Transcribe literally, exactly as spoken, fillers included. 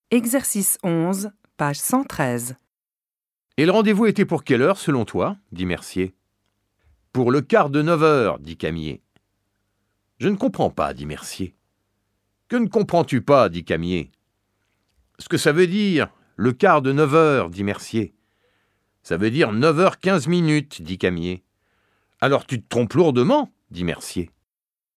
Exercice onze, page cent treize. Et le rendez-vous était pour quelle heure, selon toi ? Dit Mercier. Pour le quart de neuf heures, dit Camier. Je ne comprends pas, dit Mercier. Que ne comprends-tu pas, dit Camier. Ce que ça veut dire, le quart de neuf heures, dit Mercier. Ça veut dire neuf heures quinze minutes, dit Camier. Alors tu te trompes lourdement, dit Mercier.